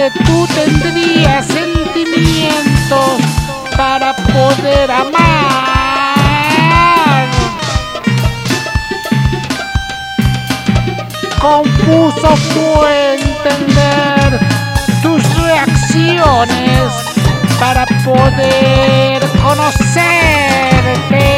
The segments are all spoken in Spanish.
que tú tendrías sentimientos para poder amar. Confuso fue entender tus reacciones para poder conocerte.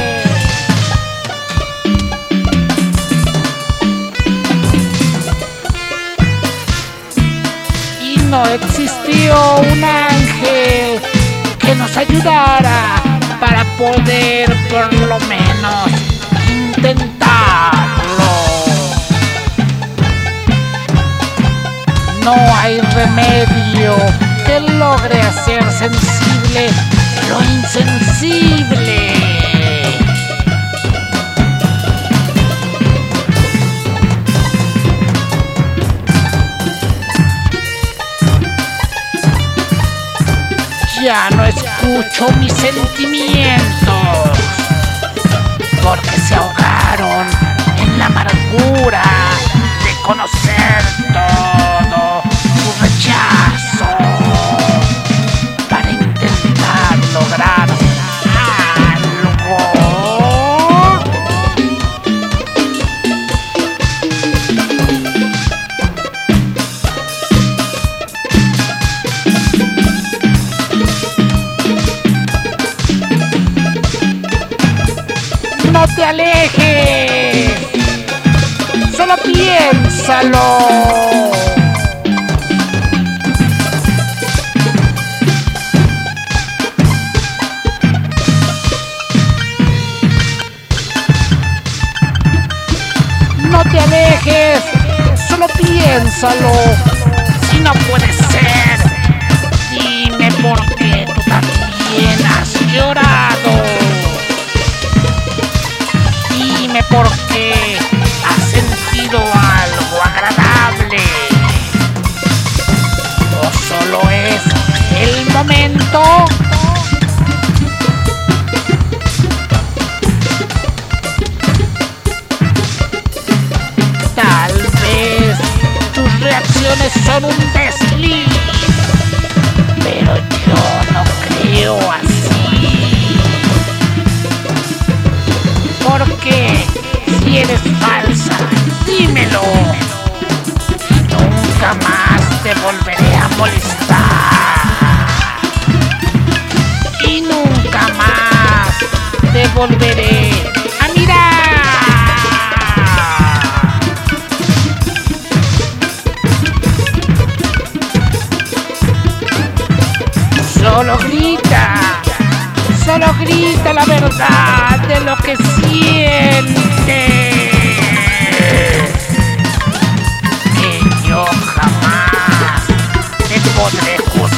Y no existió un ángel que nos ayudara para poder por lo menos intentarlo. No hay remedio que logre hacer sensible lo insensible. Ya no escucho mis sentimientos porque se ahogaron en la amargura de conocer todo tu rechazo para intentar lograr algo. No te alejes, solo piénsalo. No te alejes, solo piénsalo. Si no puede ser, dime por qué tú también has llorado. Dime por qué has sentido algo agradable. ¿O solo es el momento? Tal vez tus reacciones son un desliz, pero yo no creo así. Porque si eres falsa, dímelo. Nunca más te volveré a molestar. Y nunca más te volveré a mirar. Solo grita la verdad de lo que sientes. Que yo jamás te podré juzgar.